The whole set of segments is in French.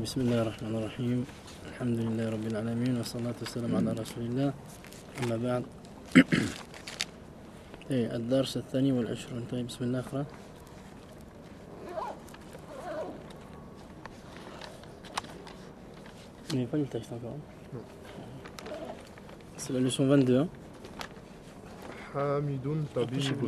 بسم الله الرحمن الرحيم الحمد لله رب العالمين والصلاة والسلام على رسول الله أما بعد الدرس الثاني والعشرون. طيب بسم الله اقرأ. Il n'y a pas le texte encore. C'est la leçon 22. Hein. Hamidun tabibun.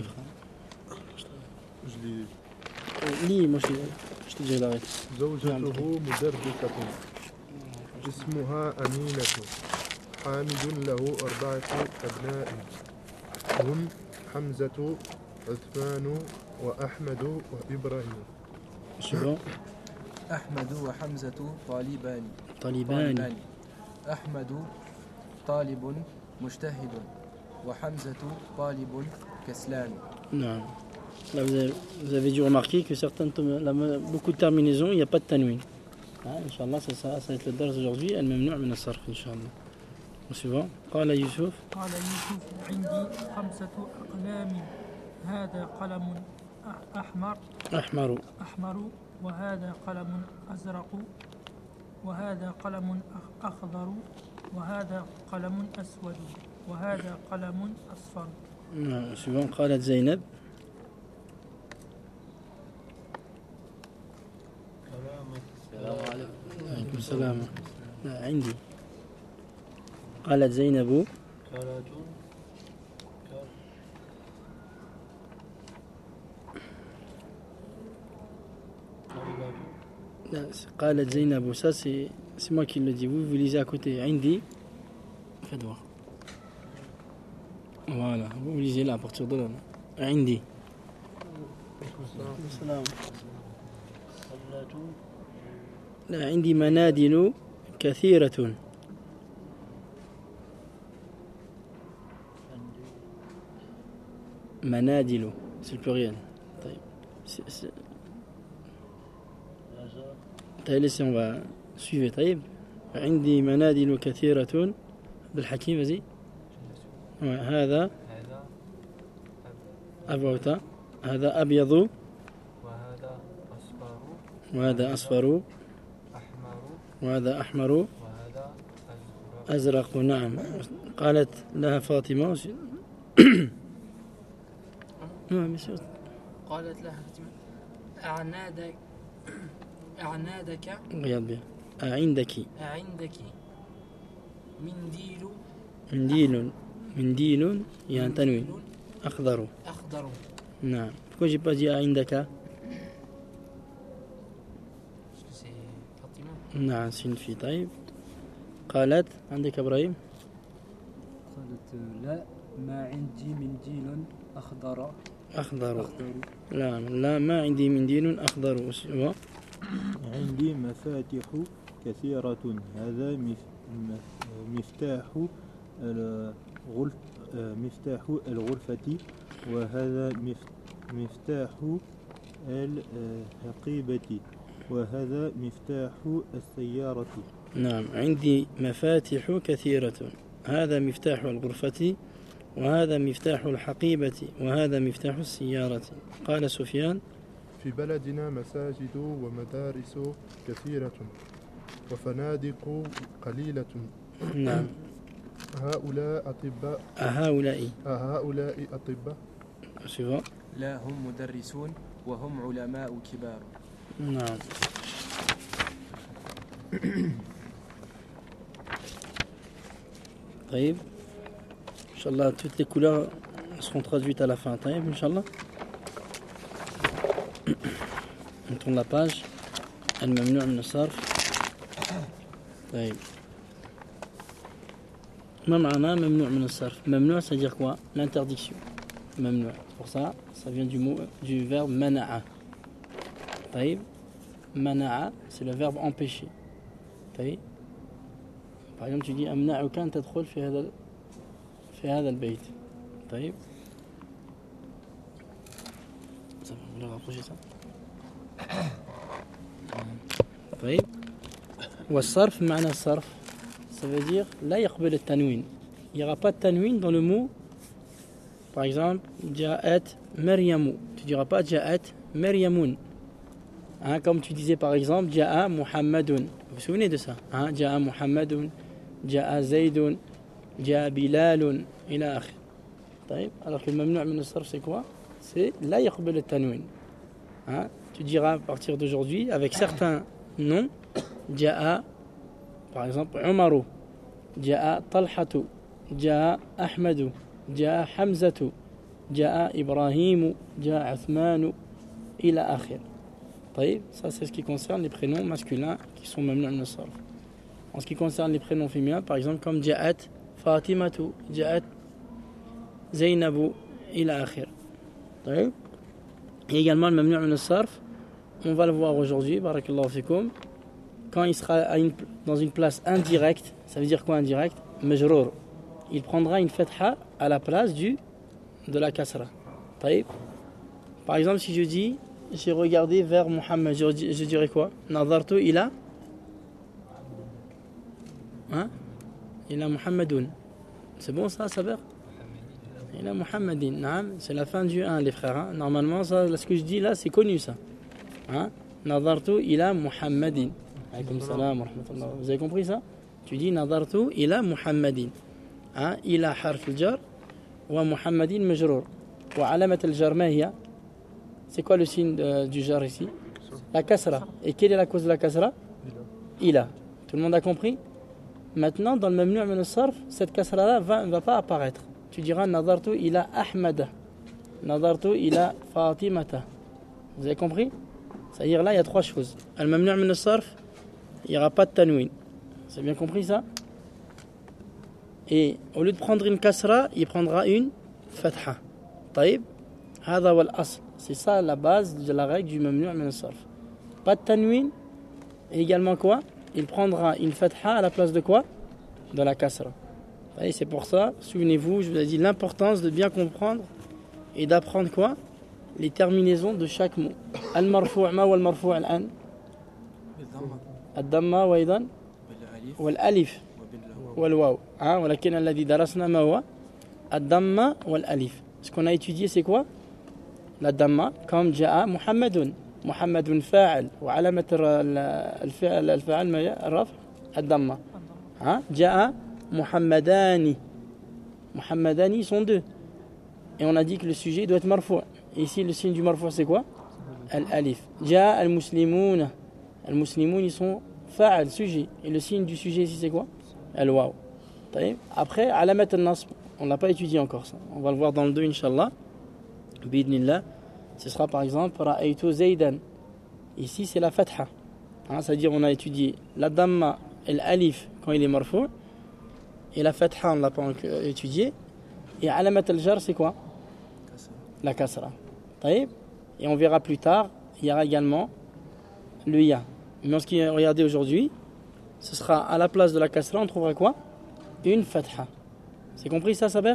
Lis, moi je te dis l'arrête. زوجته مدرسة اسمها أمينة. حامد له 4 أبناء هم حمزة عثمان وأحمد وإبراهيم. شو أحمد وحمزة طالبان. أحمد طالب مجتهد وحمزة طالب كسلان. Non. Là, vous avez dû remarquer que beaucoup de terminaisons, il n'y a pas de tanwin. Inch'Allah, ça va être le dars d'aujourd'hui. الممنوع من الصرف إن شاء الله. Suivant. قال يوسف. قال يوسف عندي 5 أقلام هذا قلم أحمر وهذا قلم أزرق وهذا قلم أخضر وهذا قلم أسود وهذا قلم أصفر. Suivant. قالت زينب. عليكم السلام. عندي. قالت زينب. قالت زينب. Ça c'est moi qui le dis. Vous lisez à côté. عندي. Faites voir. Voilà. Vous lisez là à partir de là. عندي. السلام. لا عندي منادل كثيرة. منادل c'est le pluriel. طيب laissez on va suivre. طيب عندي منادل كثيرة. عبد الحكيم vas-y. هذا أبوتا. هذا أبيض وهذا أصفر وهذا أحمر وهذا أزرق. نعم. قالت لها فاطمة. قالت لها أعنادك عندك منديل يعني تنوين أخضر. نعم. pourquoi j'ai pas dit عندك. نعم سين في. طيب قالت عندك إبراهيم. قالت لا ما عندي منديل أخضر. لا ما عندي منديل أخضر. عندي مفاتيح كثيرة. هذا مفتاح الغرفة وهذا مفتاح الحقيبة وهذا مفتاح السيارة. نعم. عندي مفاتيح كثيرة. هذا مفتاح الغرفة وهذا مفتاح الحقيبة وهذا مفتاح السيارة. قال سفيان. في بلدنا مساجد ومدارس كثيرة وفنادق قليلة. نعم. هؤلاء أطباء. لا هم مدرسون وهم علماء كبار. نعم. طيب إن شاء الله toutes les couleurs seront traduites à la fin. طيب إن شاء الله. On tourne la page. الممنوع من الصرف. طيب ما معنى ممنوع من الصرف. ممنوع ça veut dire quoi. L'interdiction. ممنوع. Pour ça vient du verbe منع. طيب منع c'est le verbe empêcher. طيب par exemple tu dis أمنعك أن تدخل في هذا البيت. طيب ça va vous le rapprocher ça. طيب والصرف معنى الصرف ça veut dire لا يقبل التنوين. Il n'y aura pas de tanwin dans le mot. Par exemple جاءت مريم. Tu ne diras pas جاءت مريم. Hein, comme tu disais par exemple, Ja'a Muhammadun. Vous vous souvenez de ça? Hein, Ja'a Muhammadun, Ja'a Zaydun, Ja'a Bilalun, ila akhir. طيب. Alors que le mamnu' min as-sarf c'est quoi? C'est la yaqbal at-tanwin. Hein, tu diras à partir d'aujourd'hui avec certains noms, Ja'a par exemple Umaru, Ja'a Talhatu, Ja'a Ahmadu, Ja'a Hamzatu, Ja'a Ibrahimu, Ja'a Uthmanu, ila akhir. Ça c'est ce qui concerne les prénoms masculins qui sont mamnu' min as-sarf. En ce qui concerne les prénoms féminins, par exemple comme Ja'at Fatimatu, Ja'at Zainabu, ila akhir. Et également le mamnu' min as-sarf, on va le voir aujourd'hui, barakallahu fikoum, quand il sera dans une place indirecte. Ça veut dire quoi indirect? Majrour. Il prendra une fatha à la place de la kasra. Par exemple, si je dis j'ai regardé vers Muhammad, je dirais quoi? Nadartu ila ila Muhammadun. C'est bon ça, Saber? Ila Muhammadin. Naam, c'est la fin du 1, les frères. Hein? Normalement, ça, ce que je dis là, c'est connu ça. Hein? Nadartu ila Muhammadin. Alaykoum salam wa rahmatullah. Vous avez compris ça? Tu dis Nadartu ila Muhammadin. Hein? Ila harf al-jar wa Muhammadin majrour. Wa alamat al-jar ma hiya? C'est quoi le signe du jar ici? La kasra. Et quelle est la cause de la kasra? Ila. Tout le monde a compris? Maintenant, dans le mamnu' min as-sarf, cette kasra-là ne va pas apparaître. Tu diras Nadartu ila Ahmada, Nadartu ila Fatimata. Vous avez compris? C'est-à-dire là, il y a trois choses. Al-mamnu' min as-sarf, il n'y aura pas de tanwin. C'est bien compris ça? Et au lieu de prendre une kasra, il prendra une fatha. Taïb. Hada wal asl. C'est ça la base de la règle du mamnu' min as-sarf. Pas de tanwin. Et également quoi? Il prendra une fatha à la place de quoi? De la kasra. Et c'est pour ça, souvenez-vous, je vous ai dit l'importance de bien comprendre et d'apprendre quoi? Les terminaisons de chaque mot. Al-marfu' ma wal marfu' al-an? Ad-damma wa aidan? Wal-alif wal-waw. ولكن الذي درسنا ما هو الضمة والألف. Ce qu'on a étudié c'est quoi? La damma, comme جاء محمد. محمد فاعل وعلامة الفاعل الرفع الضمة. جاء محمدان. محمدان sont deux. Et on a dit que le sujet doit être marfou'. Et ici le signe du marfou' c'est quoi? Al-alif. جاء المسلمون. المسلمون ils sont fa'al, sujet. Et le signe du sujet ici c'est quoi? Al-waw. Après, alamat al-nasb, on l'a pas étudié encore ça. On va le voir dans le 2 Inch'Allah. Bidnillah. Ce sera par exemple Ra'aytu Zaydan. Ici c'est la fatha. C'est-à-dire on a étudié la damma et l'alif quand il est marfou'. Et la fatha on l'a pas étudié. Et alamat al-jar c'est quoi? La kasra. Et on verra plus tard, il y aura également le ya. Mais en ce qui est regardé aujourd'hui, ce sera à la place de la kasra, on trouvera quoi? Une fatha. C'est compris ça, Saber?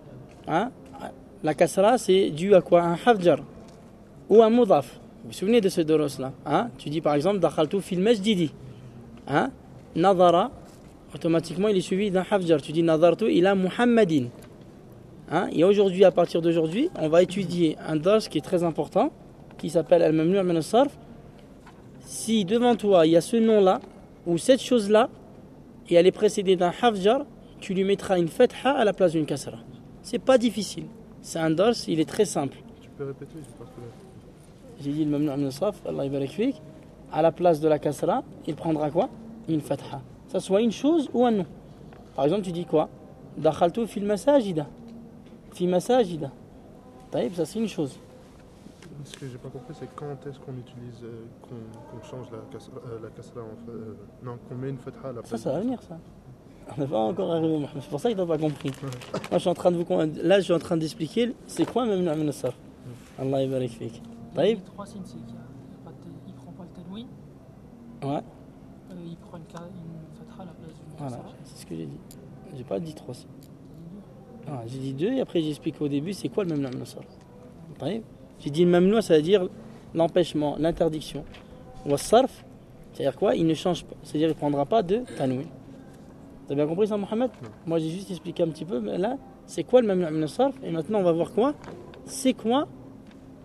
La kasra c'est dû à quoi? Un hafjar ou un mudaf. Vous vous souvenez de ce doros là? Tu dis par exemple dakhaltu fil masjidi. Nadara, automatiquement il est suivi d'un hafjar. Tu dis nadartu ila Muhammadin. Et aujourd'hui, à partir d'aujourd'hui, on va étudier un dars qui est très important, qui s'appelle al-mamnu' min as-sarf. Si devant toi il y a ce nom là ou cette chose là et elle est précédée d'un hafjar, tu lui mettras une fatha à la place d'une kasra. C'est pas difficile. C'est un dars, il est très simple. Tu peux répéter? J'ai dit le mamnu' min as-sarf, Allah yabarak fik, à la place de la kasra, il prendra quoi? Une fatha. Ça soit une chose ou un nom. Par exemple, tu dis quoi? Dakhaltu fil masajida. Fi masajida. Ça c'est une chose. Ce que j'ai pas compris, c'est quand est-ce qu'on utilise, qu'on change la kasra en fait, non, qu'on met une fatha à la place. Ça va venir ça. On n'est pas encore arrivé. C'est pour ça que tu n'as pas compris. Moi je suis en train de là je suis en train d'expliquer c'est quoi mamnu' min as-sarf. Allah yabarak fik. Les trois signes, c'est qu'il ne prend pas le tanwin. Ouais. Il prend une fatha à la place d'une Voilà, kasra. c'est ce que j'ai dit. J'ai pas dit 3 signes. J'ai dit 2 et après j'explique au début c'est quoi le mamnu' min as-sarf. J'ai dit le mamnu', ça veut dire l'empêchement, l'interdiction. Ou as-sarf, c'est-à-dire quoi? Il ne change pas. C'est-à-dire il ne prendra pas de tanwin. T'as bien compris ça, Mohamed? Moi j'ai juste expliqué un petit peu, mais là, c'est quoi le mamnu' min as-sarf? Et maintenant on va voir quoi? C'est quoi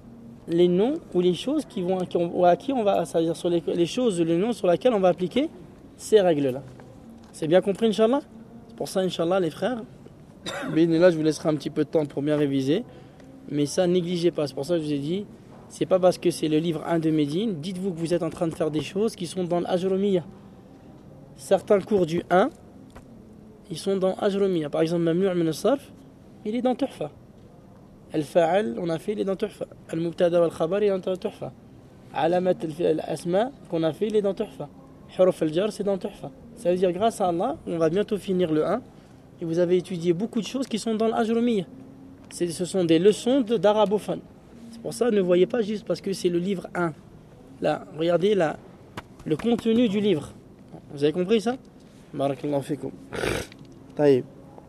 les noms ou les choses à qui on va, c'est-à-dire sur les choses ou les noms sur lesquels on va appliquer ces règles-là. C'est bien compris, Inch'Allah? C'est pour ça, Inch'Allah, les frères, mais là, je vous laisserai un petit peu de temps pour bien réviser, mais ça, négligez pas. C'est pour ça que je vous ai dit, c'est pas parce que c'est le livre 1 de Médine, dites-vous que vous êtes en train de faire des choses qui sont dans l'Ajromiyya. Certains cours du 1, ils sont dans Ajromiyya. Par exemple, Mamnu' min as-sarf, il est dans Tuhfa. Al-Fa'al, on a fait, il est dans Tuhfa. Al-Mubtada wal-Khabar, il est dans Tuhfa. Alamat al-Asma, qu'on a fait, il est dans Tuhfa. Huruf al-Jar, c'est dans Tuhfa. Ça veut dire, grâce à Allah, on va bientôt finir le 1, et vous avez étudié beaucoup de choses qui sont dans l'Ajromiyya. Ce sont des leçons d'arabophone. C'est pour ça, ne voyez pas juste parce que c'est le livre 1. Là, regardez là, le contenu du livre. Vous avez compris ça? Barakallahu fikum. Taïb.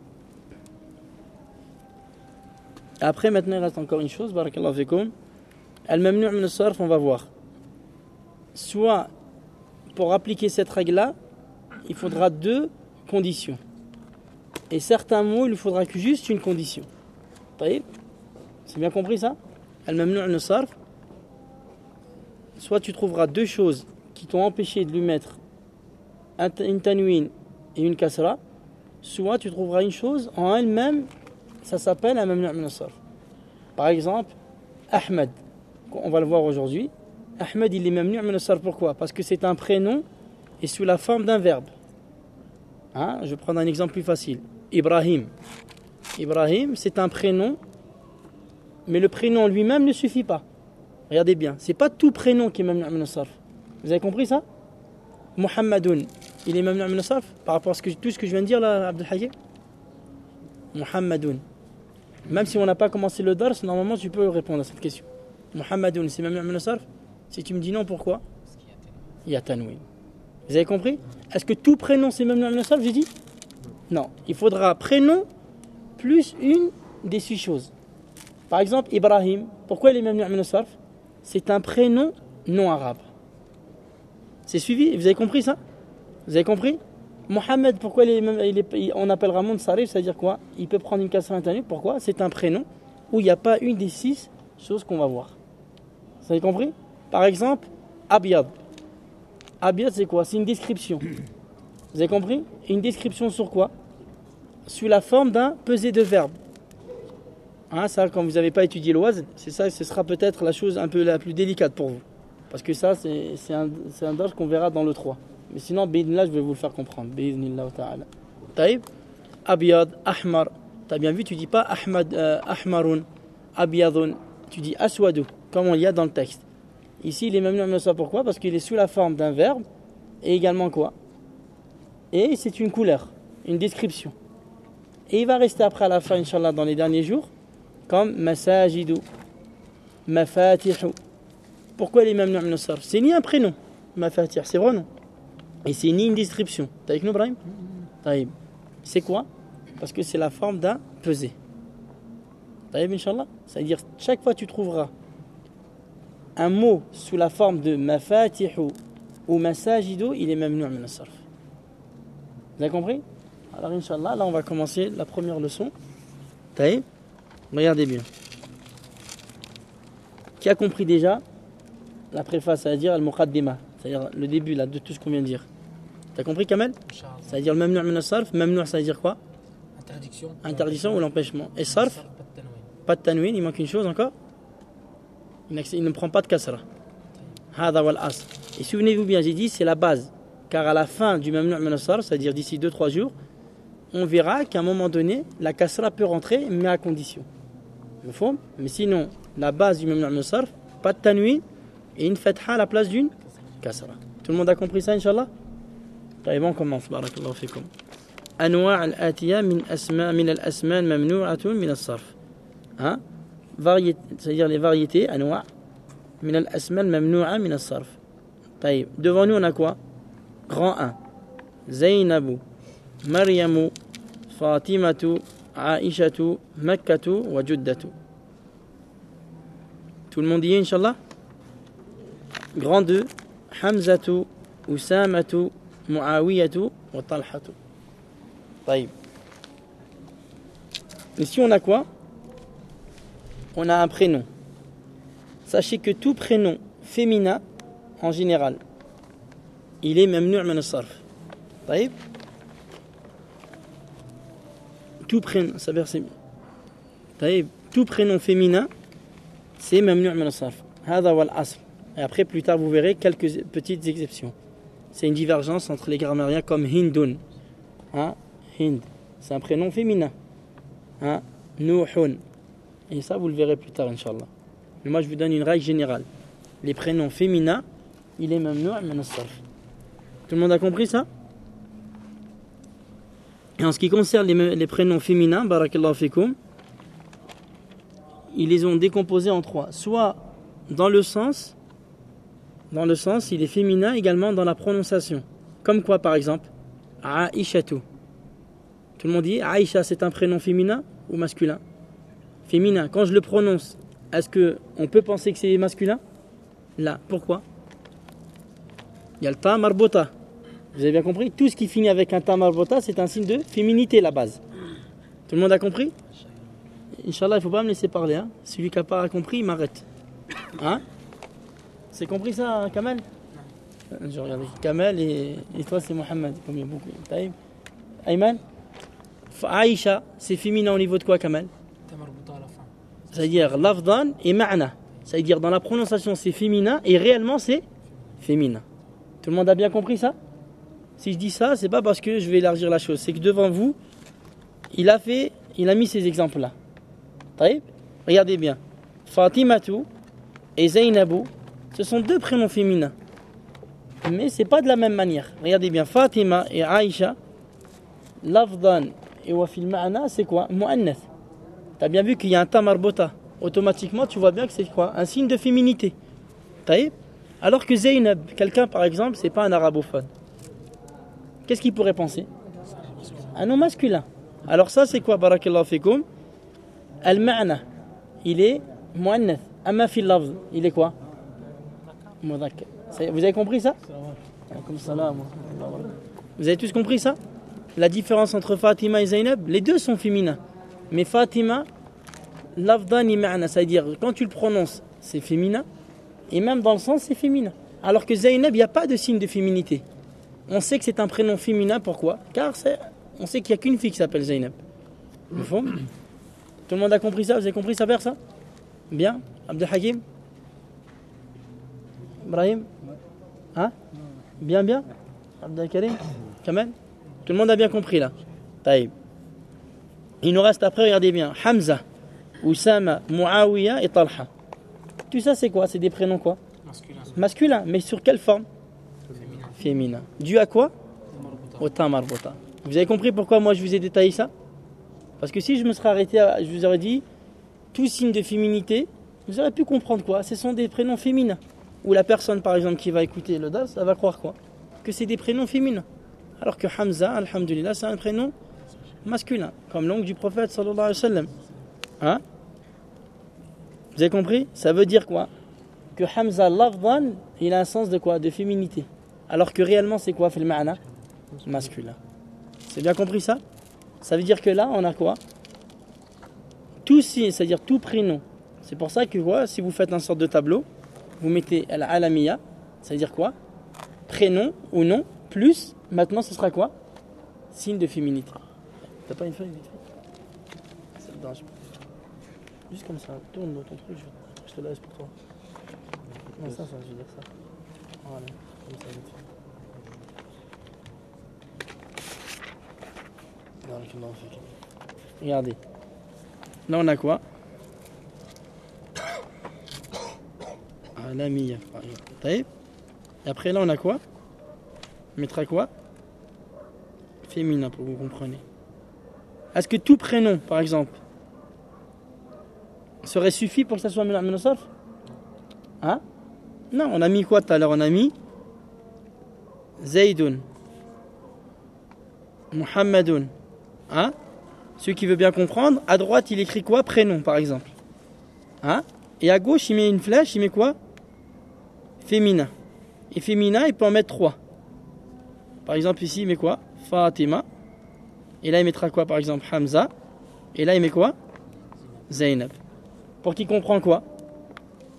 Après, maintenant, il reste encore une chose. Barakallahu fikum. Al-mamnu' min as-sarf, on va voir. Soit, pour appliquer cette règle-là, il faudra 2 conditions. Et certains mots, il ne faudra que juste une condition. Taïb. C'est bien compris ça? Al-mamnu' min as-sarf. Soit tu trouveras 2 choses qui t'ont empêché de lui mettre une tanwin et une kasra, soit tu trouveras une chose en elle-même, ça s'appelle un mamnu' min as-sarf. Par exemple, Ahmed, on va le voir aujourd'hui. Ahmed, il est mamnu' min as-sarf. Pourquoi? Parce que c'est un prénom et sous la forme d'un verbe. Je vais prendre un exemple plus facile. Ibrahim. Ibrahim, c'est un prénom, mais le prénom lui-même ne suffit pas. Regardez bien, c'est pas tout prénom qui est mamnu' min as-sarf. Vous avez compris ça? Muhammadun, il est mamnu' min as-sarf par rapport à tout ce que je viens de dire là, Abdel Hakim? Muhammadun. Même si on n'a pas commencé le dars, normalement tu peux répondre à cette question. Muhammadun, c'est mamnu' min as-sarf? Si tu me dis non, pourquoi? Il y a tanwin. Vous avez compris? Est-ce que tout prénom c'est mamnu' min as-sarf, j'ai dit? Non, il faudra prénom plus une des 6 choses. Par exemple, Ibrahim, pourquoi il est mamnu' min as-sarf? C'est un prénom non arabe. C'est suivi? Vous avez compris ça? Vous avez compris? Mohamed, pourquoi on appellera Munsarif, c'est-à-dire quoi? Il peut prendre une kasra tanwin. Pourquoi? C'est un prénom où il n'y a pas une des 6 choses qu'on va voir. Vous avez compris? Par exemple, Abiyad. Abiyad, c'est quoi? C'est une description. Vous avez compris? Une description sur quoi? Sous la forme d'un pesé de verbe. Ça, quand vous n'avez pas étudié l'oise, c'est ça, ce sera peut-être la chose un peu la plus délicate pour vous. Parce que ça, c'est un dars qu'on verra dans le 3. Mais sinon, bi'idhnillah, je vais vous le faire comprendre. Bi'idhnillah ta'ala. Taïb, Abiyad, Ahmar. T'as bien vu, tu dis pas Ahmarun, Abiyadun. Tu dis Aswadu, comme on y a dans le texte. Ici, il est mamnu' min as-sarf. Pourquoi? Parce qu'il est sous la forme d'un verbe. Et également quoi? Et c'est une couleur, une description. Et il va rester après à la fin, Inch'Allah, dans les derniers jours, comme Masajidu, Mafatihu. Pourquoi il est mamnu' min as-sarf? C'est ni un prénom, Mafatih, c'est vrai non? Et c'est ni une description. T'as avec nous, Ibrahim? Taïb. C'est quoi? Parce que c'est la forme d'un pesé. Taïb, Inch'Allah. C'est-à-dire, chaque fois que tu trouveras un mot sous la forme de Mafatihu ou Masajidu, il est mamnu' min as-sarf. Vous avez compris? Alors, Inch'Allah, là, on va commencer la première leçon. Taïb. Regardez bien. Qui a compris déjà la préface, c'est-à-dire al-muqaddima, c'est-à-dire le début là, de tout ce qu'on vient de dire? T'as compris, Kamel? C'est-à-dire le mamnu' min as-sarf. Mamnu', ça veut dire quoi? Interdiction ou l'empêchement. Et sarf, pas de tanwin, il manque une chose encore. Il ne prend pas de kasra. Hada wal asl. Et souvenez-vous bien, j'ai dit c'est la base. Car à la fin du mamnu' min as-sarf, c'est-à-dire d'ici 2-3 jours, on verra qu'à un moment donné, la kasra peut rentrer, mais à condition. Mais sinon, la base du mamnu' min as-sarf, pas de tanwin et une fatha à la place d'une kasra. Tout le monde a compris ça, Inch'Allah? طيب, on commence. Barakallahu fikum. أنواع الآتية من الأسماء ممنوعة من الصرف. C'est-à-dire les variétés, أنواع من الأسماء الممنوعة من الصرف. طيب, devant nous on a quoi? Grand 1. زينب, مريم, فاطمة, عائشة, مكة وجدة. Tout le monde y est, Inch'Allah? Grand 2. حمزة, أسامة, معاوية وطلحة. طيب. Ici on a quoi? On a un prénom. sachez que tout prénom féminin, en général, il est mamnu' min as-sarf. طيب tout prénom, ça veut dire طيب tout prénom féminin, c'est mamnu' min as-sarf. هذا هو الأصل. Et après, plus tard, vous verrez quelques petites exceptions. C'est une divergence entre les grammairiens comme Hindun. Hein? Hind, c'est un prénom féminin. Hein? Nuhun. Et ça, vous le verrez plus tard, Inch'Allah. Mais moi, je vous donne une règle générale. Les prénoms féminins, il est mamnu' min as-sarf. Tout le monde a compris ça? Et en ce qui concerne les prénoms féminins, barakallahu fikoum, ils les ont décomposés en trois. Soit dans le sens, il est féminin également dans la prononciation. Comme quoi, par exemple, Aïchatu. Tout le monde dit Aïcha, c'est un prénom féminin ou masculin? Féminin. Quand je le prononce, est-ce qu'on peut penser que c'est masculin? Là. Pourquoi? Il y a le ta marbota. Vous avez bien compris? Tout ce qui finit avec un ta marbota, c'est un signe de féminité, la base. Tout le monde a compris? Inch'Allah, il ne faut pas me laisser parler. Hein? Celui qui n'a pas compris, il m'arrête. Hein? C'est compris ça, Kamel? Je regarde. Kamel et toi, c'est Mohamed. Comme il y a beaucoup. Ayman? Aïcha, c'est féminin au niveau de quoi, Kamel? C'est-à-dire lafdan et ma'na. C'est-à-dire dans la prononciation, c'est féminin et réellement, c'est féminin. Tout le monde a bien compris ça? Si je dis ça, c'est pas parce que je vais élargir la chose. C'est que devant vous, il a mis ces exemples-là. Regardez bien. Fatimatu et Zainabou, ce sont deux prénoms féminins. Mais c'est pas de la même manière. Regardez bien. Fatima et Aïcha, lafdan et wafil ma'na, c'est quoi? Mu'annath. Tu as bien vu qu'il y a un ta marbota. Automatiquement, tu vois bien que c'est quoi? Un signe de féminité. Alors que Zainab, quelqu'un par exemple, c'est pas un arabophone. Qu'est-ce qu'il pourrait penser? Un nom masculin. Alors ça, c'est quoi? Barakallahu fikoum. Al-ma'na, il est mu'annath. Amma fil lafz, il est quoi? Mudhakkar. Vous avez compris ça? Vous avez tous compris ça? La différence entre Fatima et Zainab, les deux sont féminins. Mais Fatima, lafdani ma'na, c'est-à-dire quand tu le prononces, c'est féminin. Et même dans le sens, c'est féminin. Alors que Zainab, il n'y a pas de signe de féminité. On sait que c'est un prénom féminin, pourquoi? Car on sait qu'il n'y a qu'une fille qui s'appelle Zainab. Tout le monde a compris ça? Vous avez compris ça vers ça? Bien. Abdel Hakim? Ibrahim? Hein? Bien? Abdel Karim? Kamel? Tout le monde a bien compris là. Taïb. Il nous reste après, regardez bien. Hamza, Oussama, Muawiya et Talha. Tout ça c'est quoi? C'est des prénoms quoi? Masculin. Mais sur quelle forme? Féminin. Dû à quoi? Au ta marbota. Vous avez compris pourquoi moi je vous ai détaillé ça? Parce que si je me serais arrêté, je vous aurais dit tout signe de féminité, vous aurez pu comprendre quoi? Ce sont des prénoms féminins. Ou la personne par exemple qui va écouter le DAS, elle va croire quoi? Que c'est des prénoms féminins. Alors que Hamza, alhamdulillah, c'est un prénom masculin, comme l'oncle du prophète sallallahu alayhi wa sallam. Hein? Vous avez compris? Ça veut dire quoi? Que Hamza lafdan, il a un sens de quoi? De féminité. Alors que réellement c'est quoi? Fil ma'na? Masculin. C'est bien compris ça? Ça veut dire que là on a quoi? Tout signe, c'est-à-dire tout prénom. C'est pour ça que quoi? Si vous faites un sorte de tableau, vous mettez al-alamiya, c'est-à-dire quoi? Prénom ou nom, plus, maintenant ce sera quoi? Signe de féminité. T'as pas une feuille vite fait? Ça me dérange pas. Juste comme ça, tourne ton truc, je te laisse pour toi. Non, ça, je veux dire ça. Voilà, comme ça, vite fait. Regardez. Là, on a quoi? Alamiya. Et après, là, on a quoi? On mettra quoi? Féminin, pour que vous compreniez. Est-ce que tout prénom, par exemple, serait suffi pour que ça soit min as-sarf? Hein? Non, on a mis quoi tout à l'heure? On a mis Zaydun, Muhammadun. Hein? Celui qui veut bien comprendre, à droite il écrit quoi? Prénom par exemple. Hein? Et à gauche il met une flèche, il met quoi? Féminin. Et féminin il peut en mettre 3. Par exemple ici il met quoi? Fatima. Et là il mettra quoi par exemple? Hamza. Et là il met quoi? Zainab. Pour qu'il comprenne quoi?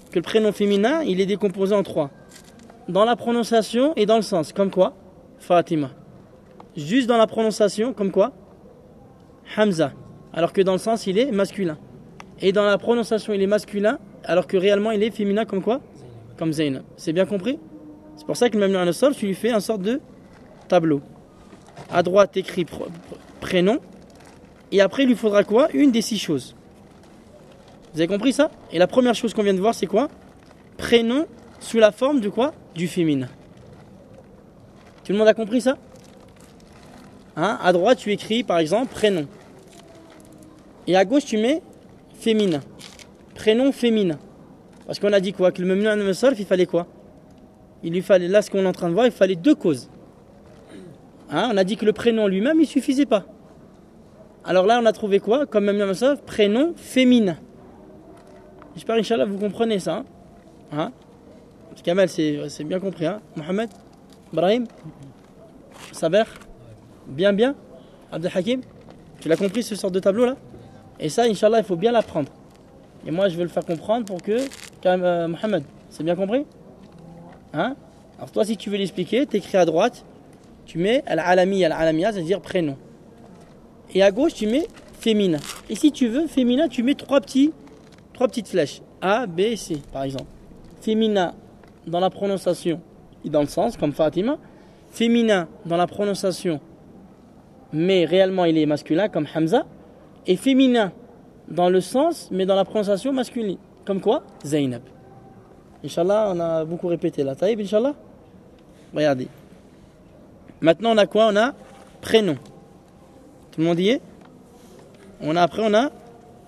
que le prénom féminin, il est décomposé en 3. Dans la prononciation et dans le sens. Comme quoi? Fatima. Juste dans la prononciation, comme quoi? Hamza. Alors que dans le sens, il est masculin. Et dans la prononciation, il est masculin, alors que réellement, il est féminin, comme quoi? Comme Zainab. C'est bien compris? C'est pour ça que le Mamnu' an-Sarf, tu lui fais un sorte de tableau. À droite, écrit prénom. Et après, il lui faudra quoi? Une des 6 choses. Vous avez compris ça? Et la première chose qu'on vient de voir, c'est quoi? Prénom sous la forme de quoi? Du féminin. Tout le monde a compris ça? Hein? À droite, tu écris par exemple prénom. Et à gauche, tu mets féminin. Prénom féminin. Parce qu'on a dit quoi? Que le Mamnu' an-Sarf, il fallait quoi? Il lui fallait, là ce qu'on est en train de voir, il fallait 2 causes. Hein? On a dit que le prénom lui-même, il suffisait pas. Alors là, on a trouvé quoi? Comme Mamnu' an-Sarf, prénom féminin. J'espère, Inch'Allah, vous comprenez ça. Hein? Kamel, c'est bien compris. Hein? Mohamed? Ibrahim? Saber? Bien? Abdel Hakim? Tu l'as compris ce sort de tableau là? Et ça, Inch'Allah, il faut bien l'apprendre. Et moi, je veux le faire comprendre pour que. Mohamed, c'est bien compris? Hein? Alors, toi, si tu veux l'expliquer, tu écris à droite, tu mets al-alamiya, c'est-à-dire prénom. Et à gauche, tu mets féminin. Et si tu veux, féminin, tu mets 3 petites flèches. A, B, C, par exemple. Féminin dans la prononciation et dans le sens, comme Fatima. Féminin dans la prononciation, mais réellement il est masculin, comme Hamza. Et féminin dans le sens, mais dans la prononciation masculine, comme quoi? Zainab. Inch'Allah, on a beaucoup répété là. Taïb, Inch'Allah? Regardez. Maintenant, on a quoi? On a prénom. Tout le monde y est? Après, on va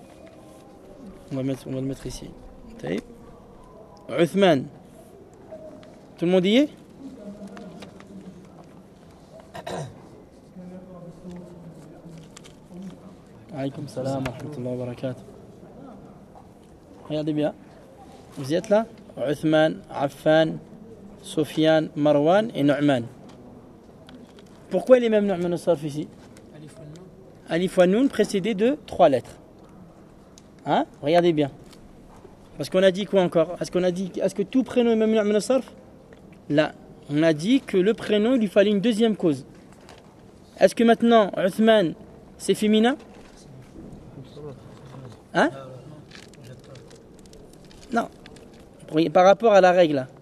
le mettre ici. Taïb. Uthman. Tout le monde y est? Alaykoum salam wa rahmatullahi wa barakatuh. Regardez bien. Vous y êtes là? Uthman, Affan, Sofiane, Marwan et Nu'man. Pourquoi il est même Nu'man an-Sarf ici? Alif wa Noun précédé de 3 lettres. Hein? Regardez bien. Parce qu'on a dit quoi encore? Est-ce que tout prénom est même Nu'man an-Sarf? Là, on a dit que le prénom, il lui fallait une deuxième cause. Est-ce que maintenant, Uthman, c'est féminin? Hein? Non. Par rapport à la règle, là.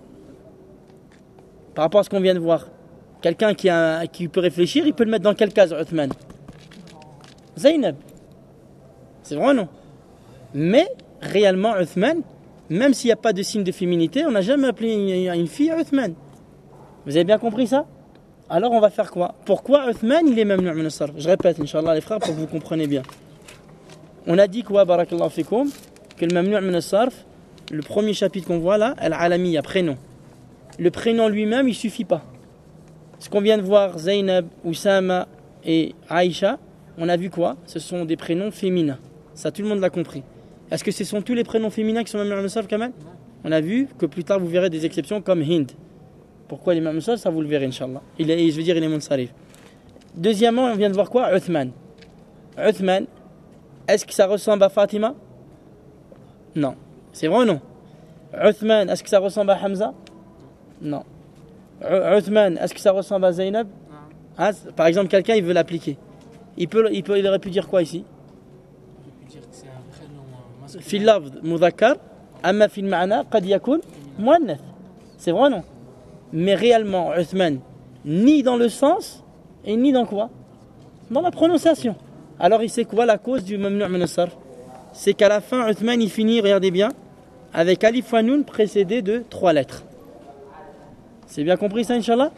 Par rapport à ce qu'on vient de voir. Quelqu'un qui peut réfléchir, il peut le mettre dans quelle case, Uthman? Zainab. C'est vrai ou non? Mais, réellement, Uthman, même s'il n'y a pas de signe de féminité, on n'a jamais appelé une fille Uthman. Vous avez bien compris ça? Alors on va faire quoi? Pourquoi Uthman il est même Nu'man an-Sarf? Je répète, Inch'Allah les frères, pour que vous compreniez bien. On a dit quoi, barakallahu fikoum, que le Mamnu' min as-Sarf, le premier chapitre qu'on voit là, al-alamiya, prénom. Le prénom lui-même, il suffit pas. Ce qu'on vient de voir, Zainab, Oussama et Aïcha, on a vu quoi? Ce sont des prénoms féminins. Ça, tout le monde l'a compris. Est-ce que ce sont tous les prénoms féminins qui sont Mamnu' min as-Sarf, Kamal? On a vu que plus tard, vous verrez des exceptions comme Hind. Pourquoi il est Mamnu' min as-Sarf? Ça, vous le verrez, Inch'Allah. Il est Munsarif. Deuxièmement, on vient de voir quoi? Uthman. Uthman, est-ce que ça ressemble à Fatima? Non. C'est vrai ou non? Uthman, est-ce que ça ressemble à Hamza? Non. Uthman, est-ce que ça ressemble à Zainab? Ah, par exemple, quelqu'un il veut l'appliquer. Il aurait pu dire quoi ici? Il peut dire que c'est un prénom masculin. Fil lafz mudhakkar, amma fil ma'na qad yakun muannath. C'est vrai ou non? Mais réellement, Uthman, ni dans le sens et ni dans quoi? Dans la prononciation. Alors il sait quoi la cause du Mamnu' min as-Sarf? C'est qu'à la fin, Uthman il finit, regardez bien, avec Alif wa Noun précédé de 3 lettres. C'est bien compris ça, Inch'Allah?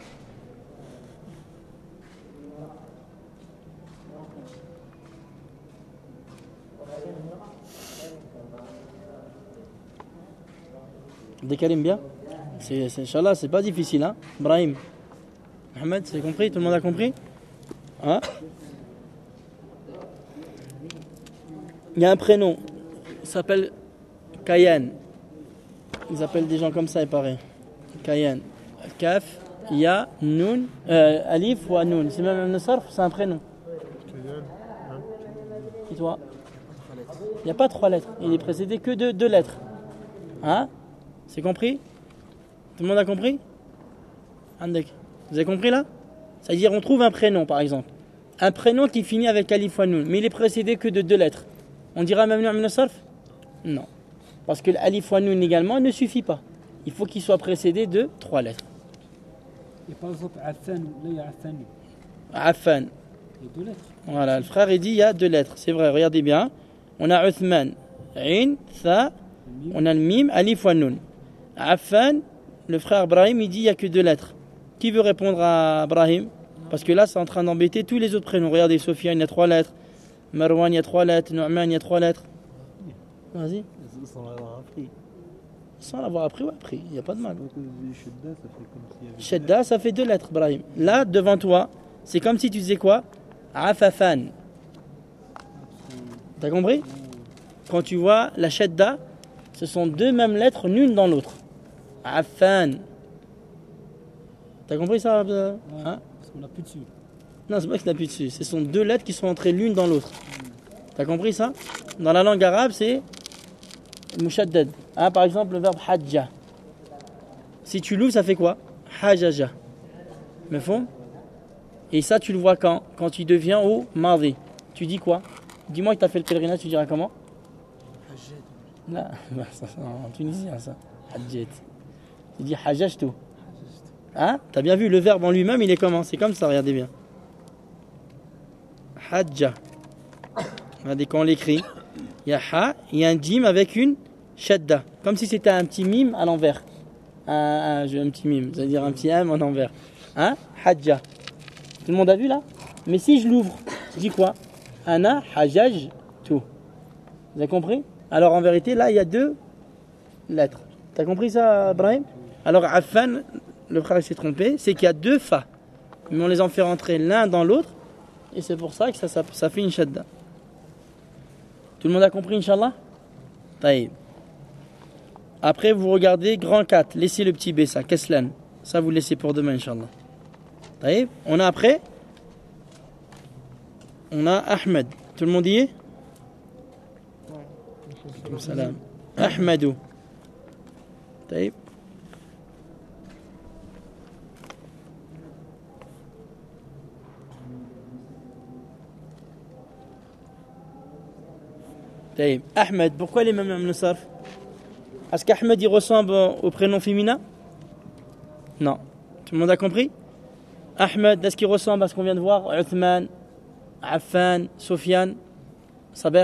Décalez bien. Inch'Allah, c'est pas difficile, hein? Ibrahim, Mohamed, c'est compris? Tout le monde a compris? Hein? Il y a un prénom, il s'appelle Kayan. Ils appellent des gens comme ça, il paraît. Kayan. Kaf, Ya, Noun, Alif ou Noun. C'est même un sarf, c'est un prénom. Et toi? Il n'y a pas 3 lettres. Il est précédé que de 2 lettres. Hein? C'est compris? Tout le monde a compris? Andek. Vous avez compris là? C'est-à-dire on trouve un prénom par exemple. Un prénom qui finit avec alif wa noun, mais il est précédé que de 2 lettres. On dira mamnu' min as-sarf? Non. Parce que l'alif wa noun également ne suffit pas. Il faut qu'il soit précédé de 3 lettres. Et par exemple, Affan, là il y a Affan. Affan. Il y a 2 lettres. Voilà, le frère il dit il y a 2 lettres. C'est vrai, regardez bien. On a Uthman, Ain, Tha, on a le mim, alif wa noun. Affan, le frère Brahim il dit il n'y a que 2 lettres. Qui veut répondre à Brahim? Parce que là c'est en train d'embêter tous les autres prénoms. Regardez, Sofiane il y a 3 lettres. Marwan il y a 3 lettres. Nu'man il y a 3 lettres. Vas-y. Sans l'avoir appris. Sans l'avoir appris ou appris, il n'y a pas de mal. Shedda, ça fait comme s'il y avait. Shedda, ça fait 2 lettres, Brahim. Là, devant toi, c'est comme si tu disais quoi? Afafan. T'as compris? Quand tu vois la Shedda, ce sont 2 mêmes lettres, l'une dans l'autre. Affan. T'as compris ça? Hein? Parce qu'on n'a plus dessus. Non, c'est pas que tu n'as plus dessus. Ce sont 2 lettres qui sont entrées l'une dans l'autre. T'as compris ça? Dans la langue arabe, c'est mushaddad. Hein, par exemple, le verbe hajja. Si tu l'ouvres, ça fait quoi? Hajaja. Mais fond? Et ça, tu le vois quand? Quand tu deviens au mardi. Tu dis quoi? Dis-moi que tu as fait le pèlerinage, tu diras comment? Là, ça, en tunisien, ça. Hajjat. Tu dis hajjajtu. Hein? T'as bien vu, le verbe en lui-même, il est comment? C'est comme ça, regardez bien. Hajja. Regardez quand on l'écrit. Il y a ha, il y a un jim avec une shadda. Comme si c'était un petit mime à l'envers. Un petit mime, c'est-à-dire un petit M en envers. Hein? Hajja. Tout le monde a vu là? Mais si je l'ouvre, je dis quoi? Ana hajjaj tout. Vous avez compris? Alors en vérité, là, il y a 2 lettres. T'as compris ça, Brahim? Alors Affan, le frère s'est trompé, c'est qu'il y a 2 fa. Mais on les en fait rentrer l'un dans l'autre. Et c'est pour ça que ça fait une shadda. Tout le monde a compris, Inch'Allah? Taïb. Après, vous regardez grand 4. Laissez le petit B, ça. Keslan. Ça, vous laissez pour demain, Inch'Allah. Taïb. On a après? On a Ahmed. Tout le monde y est? Salam. Ahmedou. Taïb. Taïb. Ahmed, pourquoi les mêmes le sarf? Est-ce qu'Ahmed il ressemble au prénom féminin? Non. Tout le monde a compris? Ahmed, est-ce qu'il ressemble à ce qu'on vient de voir? Uthman, Affan, Sofiane, Saber?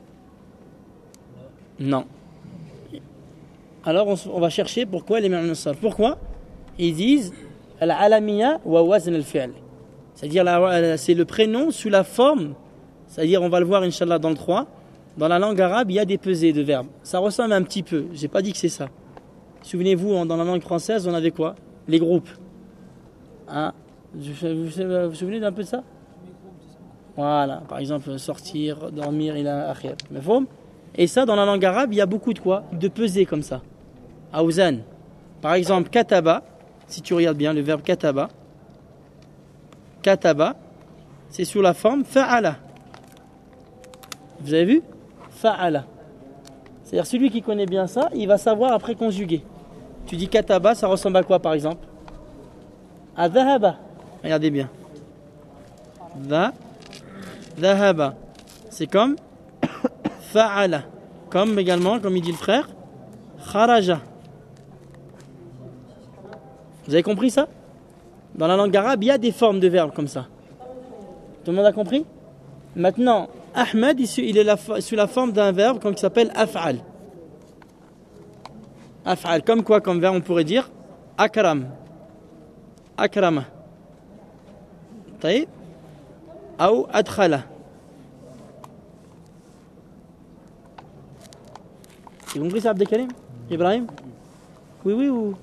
Non. Alors on va chercher pourquoi les mêmes le sarf. Pourquoi? Ils disent al-alamiya wa wazn al-fi'l. C'est-à-dire c'est le prénom sous la forme, c'est-à-dire on va le voir Inch'Allah dans le 3. Dans la langue arabe, il y a des pesées de verbes. Ça ressemble un petit peu. J'ai pas dit que c'est ça. Souvenez-vous, dans la langue française, on avait quoi? Les groupes. Hein? Vous vous souvenez d'un peu de ça? Voilà. Par exemple, sortir, dormir, il a akhir. Et ça, dans la langue arabe, il y a beaucoup de quoi? De pesées comme ça. Aouzan. Par exemple, kataba. Si tu regardes bien le verbe kataba. Kataba, c'est sous la forme fa'ala. Vous avez vu? Fa'ala. C'est-à-dire celui qui connaît bien ça, il va savoir après conjuguer. Tu dis kataba, ça ressemble à quoi par exemple? À dhahaba. Regardez bien. Dhahaba. C'est comme fa'ala. Comme également, comme il dit le frère, kharaja. Vous avez compris ça? Dans la langue arabe, il y a des formes de verbes comme ça. Tout le monde a compris? Maintenant, Ahmed, il est sous la forme d'un verbe qui s'appelle af'al. Af'al, comme quoi, comme verbe, on pourrait dire akram. Akrama. Taïb. Ou adkhala. Tu as compris ça, Abdelkarim? Ibrahim? Oui, ou...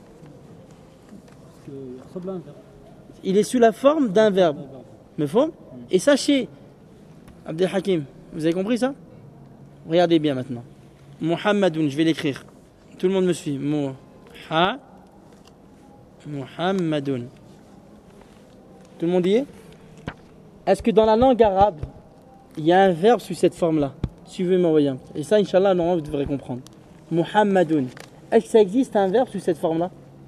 Il est sous la forme d'un verbe. Me faut? Et sachez, Abdel Hakim, vous avez compris ça? Regardez bien maintenant. Muhammadoun, je vais l'écrire. Tout le monde me suit. Muhammadoun. Tout le monde y est? Est-ce que dans la langue arabe, il y a un verbe sous cette forme-là? Suivez-moi, voyons. Et ça, Inch'Allah, normalement, vous devrez comprendre. Muhammadun. Est-ce que ça existe un verbe sous cette forme-là?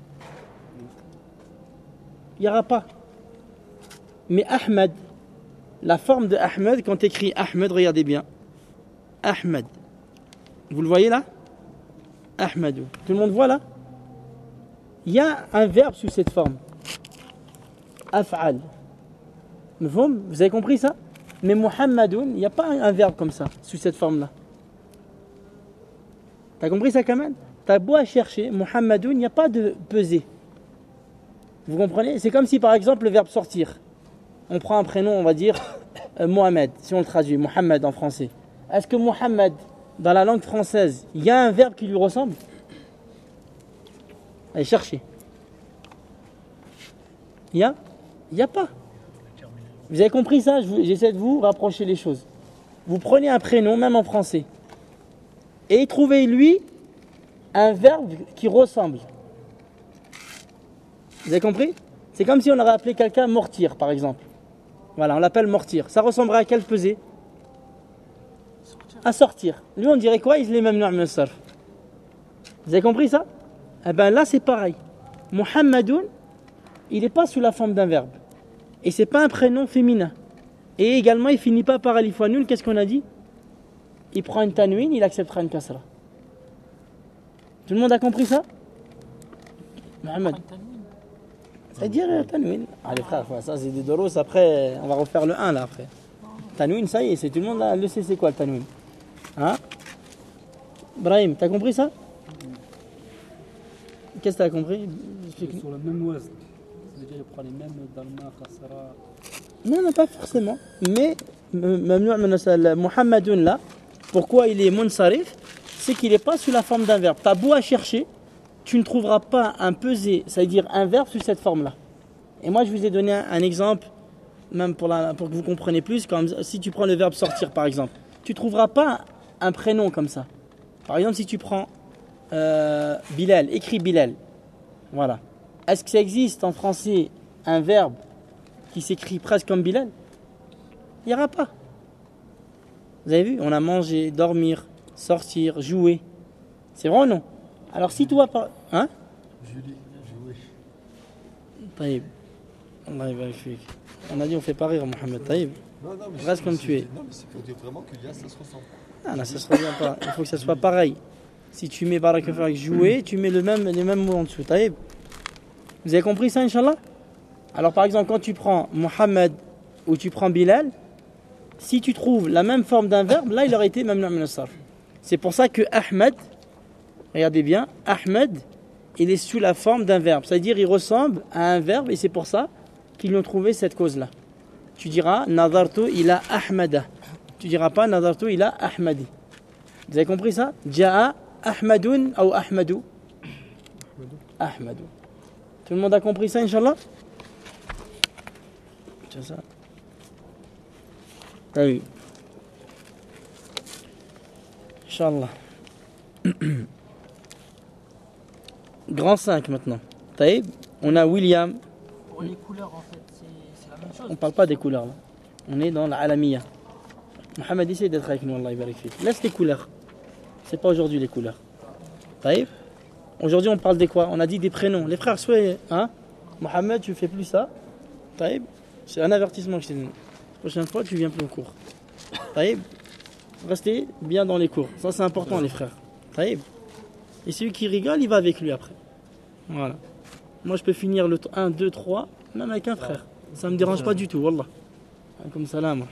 Il n'y aura pas. Mais Ahmed, la forme de Ahmed, quand tu écris Ahmed, regardez bien. Ahmed. Vous le voyez là? Ahmadu. Tout le monde voit là? Il y a un verbe sous cette forme. Af'al. Vous avez compris ça? Mais Muhammadun, il n'y a pas un verbe comme ça, sous cette forme-là. T'as compris ça, Kamal? T'as beau à chercher, Muhammadun, il n'y a pas de pesée. Vous comprenez? C'est comme si, par exemple, le verbe sortir. On prend un prénom, on va dire Mohamed, si on le traduit, Mohamed en français. Est-ce que Mohamed, dans la langue française, il y a un verbe qui lui ressemble? Allez, cherchez. Il y a pas. Vous avez compris ça? J'essaie de vous rapprocher les choses. Vous prenez un prénom, même en français, et trouvez-lui un verbe qui ressemble. Vous avez compris? C'est comme si on aurait appelé quelqu'un mortir, par exemple. Voilà, on l'appelle mortir. Ça ressemblerait à quel pesée? À sortir. Lui, on dirait quoi? Il est même noir sarf. Vous avez compris ça? Eh bien là, c'est pareil. Muhammadun, il n'est pas sous la forme d'un verbe. Et c'est pas un prénom féminin. Et également, il finit pas par alif wa nun. Qu'est-ce qu'on a dit? Il prend une tanwin, il acceptera une kasra. Tout le monde a compris ça? Mohamed. C'est-à-dire tanwin. Allez frère, ça c'est des doros. Après, on va refaire le 1 là après. Tanwin, ça y est, tout le monde le sait c'est quoi le tanwin. Hein? Brahim, t'as compris ça? Qu'est-ce que t'as compris? Sur le même ouest. C'est-à-dire, il prend les mêmes dalma, khasara. Non, pas forcément. Mais Muhammadun là, pourquoi il est munsarif? C'est qu'il n'est pas sous la forme d'un verbe. T'as beau à chercher, tu ne trouveras pas un pesé, c'est-à-dire un verbe sous cette forme-là. Et moi, je vous ai donné un exemple, même pour que vous compreniez plus. Comme si tu prends le verbe sortir, par exemple, tu ne trouveras pas un prénom comme ça. Par exemple, si tu prends Bilal, écris Bilal. Voilà. Est-ce que ça existe en français un verbe qui s'écrit presque comme Bilal? Il n'y aura pas. Vous avez vu? On a mangé, dormir, sortir, jouer. C'est vrai ou non? Alors si toi... Hein? Julie, jouer. Taïb. Allah yabarak fik. On a dit on fait pas rire Mohamed. Taïb. Non, mais reste comme tu es. Non, mais c'est pour dire vraiment qu'il y a, ça se ressemble. Ah non, ça se revient pas. Il faut que ça soit pareil. Si tu mets barak avec jouer, tu mets les mêmes mots en dessous. Taïb. Vous avez compris ça, Inch'Allah? Alors par exemple, quand tu prends Mohamed ou tu prends Bilal, si tu trouves la même forme d'un verbe, là il aurait été mamnu' min as-sarf. C'est pour ça que Ahmed, regardez bien, Ahmed, il est sous la forme d'un verbe. C'est-à-dire il ressemble à un verbe et c'est pour ça qu'ils lui ont trouvé cette cause-là. Tu diras Nadartu ila Ahmada. Tu diras pas Nadartu ila Ahmadi. Vous avez compris ça? Ja'a Ahmadun ou Ahmadou? Ahmadou. Tout le monde a compris ça, Inch'Allah? C'est ça. T'as vu? Inch'Allah. Grand 5 maintenant. Taïb, on a William. Pour les couleurs, en fait, c'est la même chose. On ne parle pas des couleurs là. On est dans l'alamiya. Mohamed essaie d'être avec nous, Allah yabarak fik. Laisse les couleurs. C'est pas aujourd'hui les couleurs. Taïb. Aujourd'hui on parle des quoi? On a dit des prénoms. Les frères, soyez. Hein? Mohamed, tu fais plus ça. Taïb. C'est un avertissement que je t'ai donné. La prochaine fois, tu viens plus au cours. Taïb. Restez bien dans les cours. Ça c'est important les frères. Taïb. Et celui qui rigole, il va avec lui après. Voilà. Moi je peux finir le 1, 2, 3, même avec un frère. Ça me dérange pas du tout, wallah. Comme salam.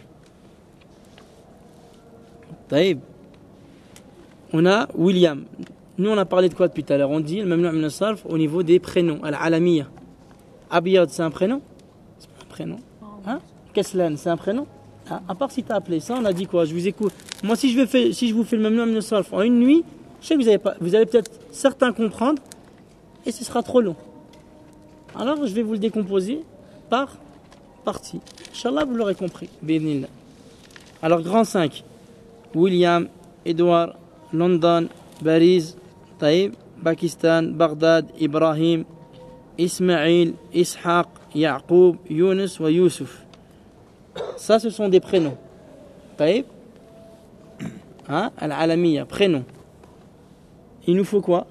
Taïb. On a William. Nous on a parlé de quoi depuis tout à l'heure? On dit le mamnu' min as-sarf au niveau des prénoms. Al-alamiya. Abiyad, c'est un prénom? C'est pas un prénom. Hein? Keslan, c'est un prénom? Ah, à part si tu as appelé ça, on a dit quoi? Je vous écoute. Moi si je vous fais le mamnu' min as-sarf en une nuit, je sais que vous allez peut-être certains comprendre et ce sera trop long. Alors je vais vous le décomposer par partie. Inch'Allah vous l'aurez compris. Bénil. Alors grand 5. William, Edouard, London, Bariz, Taïb, Pakistan, Bagdad, Ibrahim, Ismaïl, Ishaq, Yaqub, Yunus et Youssouf. Ça ce sont des prénoms. Taïb. Hein? Al-alamiya, prénom. il nous faut quoi?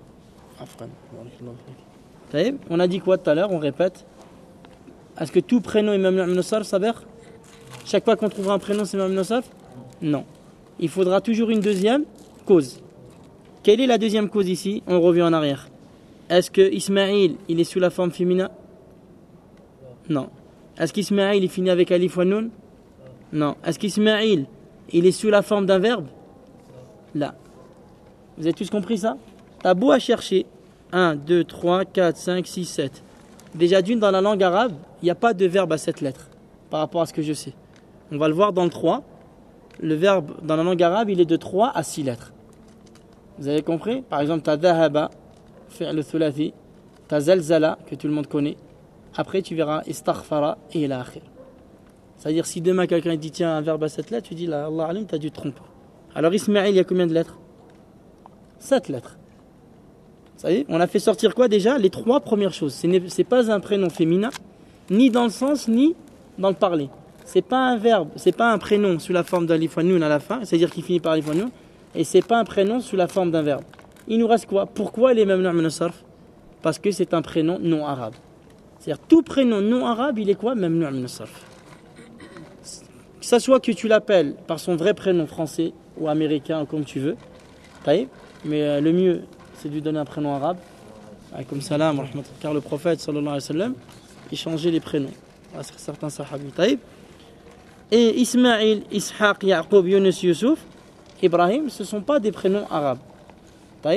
On a dit quoi tout à l'heure? On répète. Est-ce que tout prénom est mamnu' min as-sarf, Saber? Chaque fois qu'on trouvera un prénom, c'est mamnu' min as-sarf? Non. Il faudra toujours une deuxième cause. Quelle est la deuxième cause ici? On revient en arrière. Est-ce que Ismaïl, il est sous la forme féminin? Non. Est-ce qu'Ismaïl, il finit avec alif wa nun? Non. Est-ce qu'Ismaïl, il est sous la forme d'un verbe? Là. Vous avez tous compris ça? T'as beau à chercher 1, 2, 3, 4, 5, 6, 7. Déjà d'une, dans la langue arabe, il n'y a pas de verbe à 7 lettres, par rapport à ce que je sais. On va le voir dans le 3. Le verbe dans la langue arabe, il est de 3 à 6 lettres. Vous avez compris? Par exemple, tu as dhahaba, fi'l thulathi, tu as zalzala, que tout le monde connaît. Après, tu verras istaghfara et ila akhir. C'est-à-dire, si demain quelqu'un dit tiens, un verbe à 7 lettres, tu dis là, Allah alim, tu as dû te tromper. Alors, Ismaïl, il y a combien de lettres? 7 lettres. Vous savez, on a fait sortir quoi déjà? Les 3 premières choses. Ce n'est pas un prénom féminin, ni dans le sens, ni dans le parler. C'est pas un verbe, c'est pas un prénom sous la forme d'un alif wa nun à la fin, c'est-à-dire qu'il finit par alif wa nun, et c'est pas un prénom sous la forme d'un verbe. Il nous reste quoi? Pourquoi il est mamnu' min as-sarf? Parce que c'est un prénom non arabe. C'est-à-dire tout prénom non arabe, il est quoi? Mamnu' min as-sarf. Que ça soit que tu l'appelles par son vrai prénom français ou américain ou comme tu veux, mais le mieux c'est de lui donner un prénom arabe, comme salam, car le prophète sallallahu alayhi wa sallam, il changeait les prénoms à certains sahabis. Et Ismaïl, Ishaq, Yaqub, Yunus, Yusuf, Ibrahim, ce ne sont pas des prénoms arabes. Vous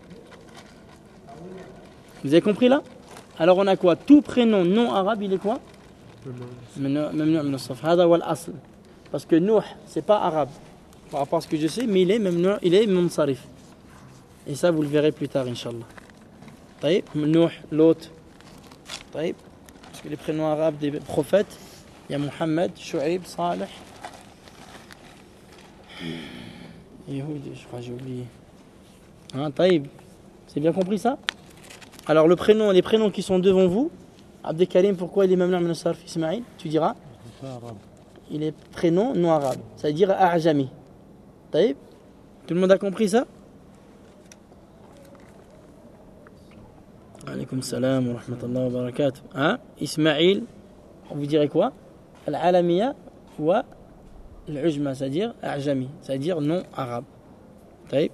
avez compris là? Alors on a quoi? Tout prénom non arabe, il est quoi? Mamnu' min as-sarf. Hada huwa al-asl. Parce que Nuh, c'est pas arabe, par rapport à ce que je sais, mais il est munsarif. Et ça, vous le verrez plus tard, Inch'Allah. Nuh, Lot. Parce que les prénoms arabes des prophètes, il y a Mohammed, Shu'aib, Salih. Yehoud, je crois que j'ai oublié. Taïb. C'est bien compris ça? Alors les prénoms qui sont devant vous, Abdelkarim, pourquoi il est mamnu' min as-sarf? Ismaïl, tu diras? Il est prénom non arabe. Ça veut dire a'jami. Taïb. Tout le monde a compris ça? Alaykoum salam wa rahmatullahi wa barakatuh. Ismaïl, vous direz quoi? Al-alamiya wa al-ujma, c'est-à-dire a'jami, c'est-à-dire non arabe. Taïb.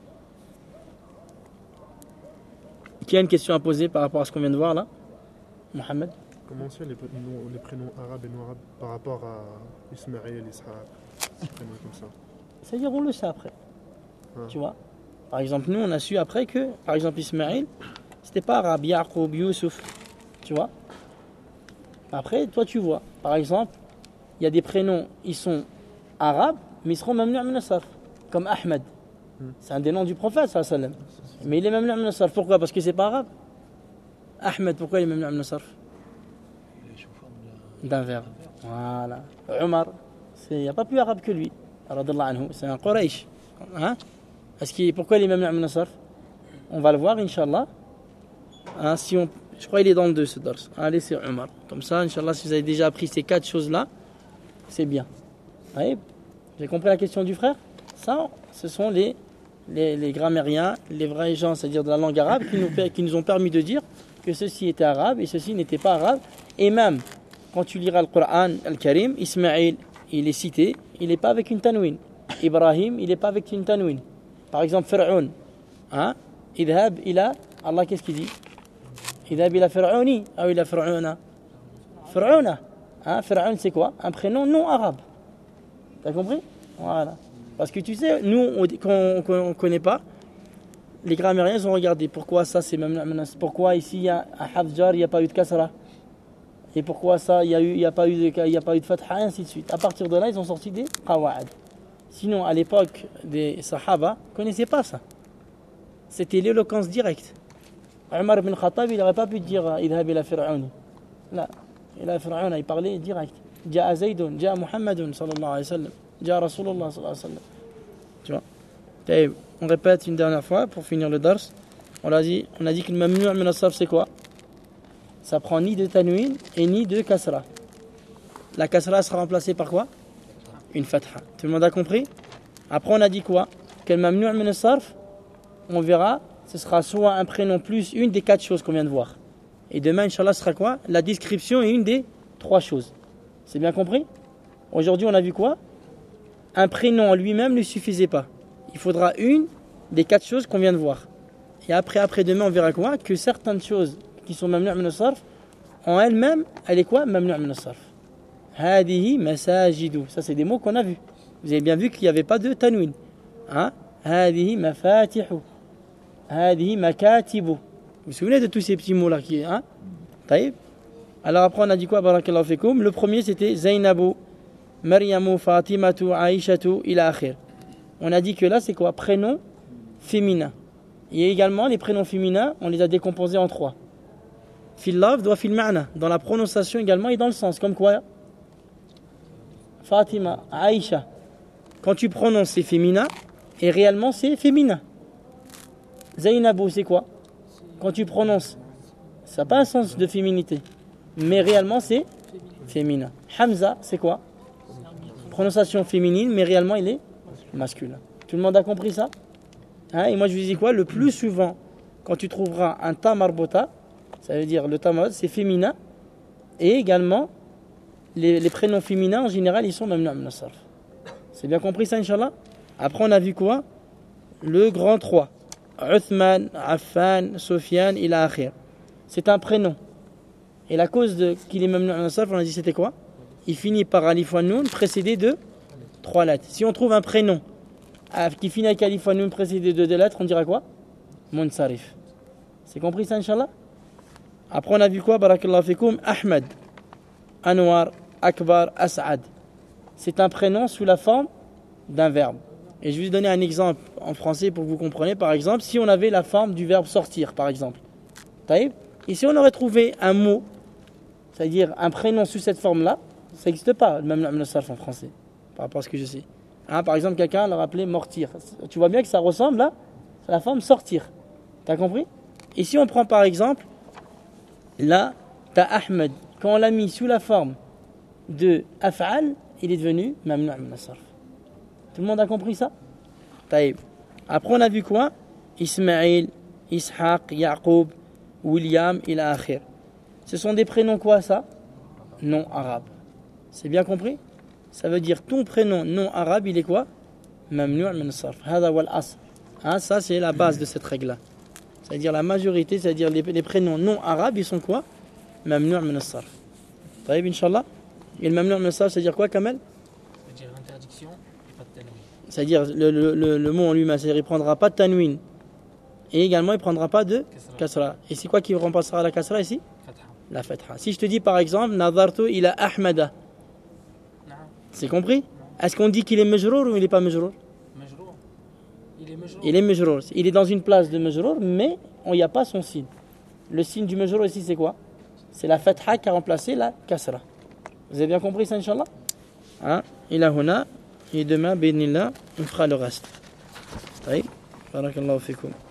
Qui a une question à poser par rapport à ce qu'on vient de voir là? Mohamed? Comment c'est les prénoms arabes et non arabes par rapport à Ismaïl, Ishaq, des prénoms comme ça? C'est-à-dire on le sait après. Tu vois? Par exemple, nous on a su après que, par exemple, Ismaïl, c'était pas arabe, Yaqub, Yusuf. Tu vois? Après, toi tu vois. Par exemple, il y a des prénoms, ils sont arabes, mais ils seront mamnu' min as-sarf. Comme Ahmed. C'est un des noms du prophète, sallallahu alayhi wa sallam. Mais il est mamnu' min as-sarf. Pourquoi? Parce que c'est pas arabe. Ahmed, pourquoi il est mamnu' min as-sarf? D'un verbe. Voilà. Omar, il n'y a pas plus arabe que lui. Radallahu anhu. C'est un Quraysh. Pourquoi il est mamnu' min as-sarf? On va le voir, Inch'Allah. Je crois qu'il est dans le 2 ce dars. Allez, c'est Omar. Comme ça, Inch'Allah, si vous avez déjà appris ces 4 choses-là, c'est bien. Vous avez compris la question du frère? Ça, ce sont les grammairiens, les vrais gens, c'est-à-dire de la langue arabe, qui nous ont permis de dire que ceci était arabe et ceci n'était pas arabe. Et même, quand tu liras le Coran, Al-Karim, Ismaïl, il est cité, il n'est pas avec une tanwin. Ibrahim, il n'est pas avec une tanwin. Par exemple, Fir'aun. Idhab ila, Allah, qu'est-ce qu'il dit? Idhab ila Fir'auni, ou ila Fir'auna. Fir'auna. Fir'aun, c'est quoi? Un prénom non arabe. T'as compris? Voilà. Parce que tu sais, nous, quand on ne connaît pas, les grammairiens ont regardé pourquoi ça c'est même. Pourquoi ici, il y a un hafjar, il n'y a pas eu de kasra. Et pourquoi ça, il n'y a pas eu de fatha, et ainsi de suite. À partir de là, ils ont sorti des qawa'id. Sinon, à l'époque des sahaba, ils ne connaissaient pas ça. C'était l'éloquence directe. Omar ibn Khattab, il n'aurait pas pu dire idhab ila Fir'auni. Là, ila Fir'auna, il parlait direct. Ja'a Zaydun, Ja'a Muhammadun, sallallahu alayhi wa sallam. Ja'a Rasulullah, sallallahu alayhi wa sallam. Tu vois? Et on répète une dernière fois pour finir le dars. On a dit que le mamnu' min as-sarf, c'est quoi? Ça prend ni de tanwin et ni de kasra. La kasra sera remplacée par quoi? Une fatha. Tout le monde a compris? Après on a dit quoi? Que le mamnu' min as-sarf, on verra, ce sera soit un prénom plus une des 4 choses qu'on vient de voir. Et demain, Inch'Allah, ce sera quoi? La description est une des 3 choses. C'est bien compris? Aujourd'hui, on a vu quoi? Un prénom en lui-même ne suffisait pas. Il faudra une des 4 choses qu'on vient de voir. Et après demain, on verra quoi? Que certaines choses qui sont mamnu' min as-sarf, en elles-mêmes, elle est quoi? Mamnu' min as-sarf. Hadihi masajidu. Ça, c'est des mots qu'on a vus. Vous avez bien vu qu'il n'y avait pas de tanwin. Hein? Hadihi mafatihu. Hadihi makatibu. Vous vous souvenez de tous ces petits mots-là qui, hein? Taïb. Alors après, on a dit quoi? Barakallahu fikoum. Le premier, c'était Zainabu, Maryamu, Fatimatu, Aïshatu, ila akhir. On a dit que là, c'est quoi? Prénom féminin. Et également, les prénoms féminins, on les a décomposés en 3. Fil laf doit fil ma'na. Dans la prononciation également et dans le sens. Comme quoi? Fatima, Aïcha. Quand tu prononces, c'est féminin. Et réellement, c'est féminin. Zainabou, c'est quoi? Quand tu prononces, ça n'a pas un sens de féminité. Mais réellement, c'est féminin. Hamza, c'est quoi? Prononciation féminine, mais réellement, il est masculin. Tout le monde a compris ça? Hein? Et moi, je vous dis quoi? Le plus souvent, quand tu trouveras un ta marbota, ça veut dire le ta marbota, c'est féminin. Et également, les prénoms féminins, en général, ils sont mamnu' min as-sarf. C'est bien compris ça, Inch'Allah? Après, on a vu quoi? Le grand 3. Uthman, Affan, Sofiane, ila akhir. C'est un prénom. Et la cause qu'il est mamnu' min as-sarf, on a dit c'était quoi? Il finit par alif wa noun précédé de 3 lettres. Si on trouve un prénom qui finit avec alif wa noun précédé de 2 lettres, on dira quoi? Munsarif. C'est compris ça, Inch'Allah? Après, on a vu quoi? Barakallahu fikoum. Ahmed, Anwar, Akbar, As'ad. C'est un prénom sous la forme d'un verbe. Et je vais vous donner un exemple en français pour que vous compreniez. Par exemple, si on avait la forme du verbe sortir, par exemple. Taïb. Ici, on aurait trouvé un mot, c'est-à-dire un prénom sous cette forme-là. Ça n'existe pas, même le sarf en français, par rapport à ce que je sais. Hein, par exemple, quelqu'un l'a appelé mortir. Tu vois bien que ça ressemble là, à la forme sortir. T'as compris? Ici, on prend par exemple, là, t'as Ahmed. Quand on l'a mis sous la forme de af'al, il est devenu mamnu' min as-sarf. Tout le monde a compris ça? Taïb. Après, on a vu quoi? Ismaïl, Ishaq, Yaqub, William, ila akhir. Ce sont des prénoms quoi ça? Non arabes. C'est bien compris? Ça veut dire ton prénom non arabe, il est quoi? Mamnu' min as-sarf. Hada wal asl. Hein, ça c'est la base de cette règle-là. C'est-à-dire la majorité, c'est-à-dire les prénoms non arabes, ils sont quoi? Mamnu' min as-sarf. Taïb, Inch'Allah. Et le mamnu' min as-sarf, c'est-à-dire quoi, Kamel? C'est-à-dire interdiction et pas de tanwin. C'est-à-dire le mot en lui-même, c'est-à-dire il ne prendra pas de tanwin. Et également, il ne prendra pas de kasra. Et c'est quoi qui remplacera la kasra ici? Fatha. La fatha. Si je te dis par exemple, Nadartu ila Ahmada, Non. c'est compris? Est-ce qu'on dit qu'il est majrour ou il n'est pas majrour? Majrour. Il est majrour. Il est majrour. Il est dans une place de majrour, mais il n'y a pas son signe. Le signe du majrour ici, c'est quoi? C'est la fatha qui a remplacé la kasra. Vous avez bien compris ça, Inch'Allah? Hein? Il a huna. Et demain, bénillah, on fera le reste. Taïb. Barakallahu fikoum.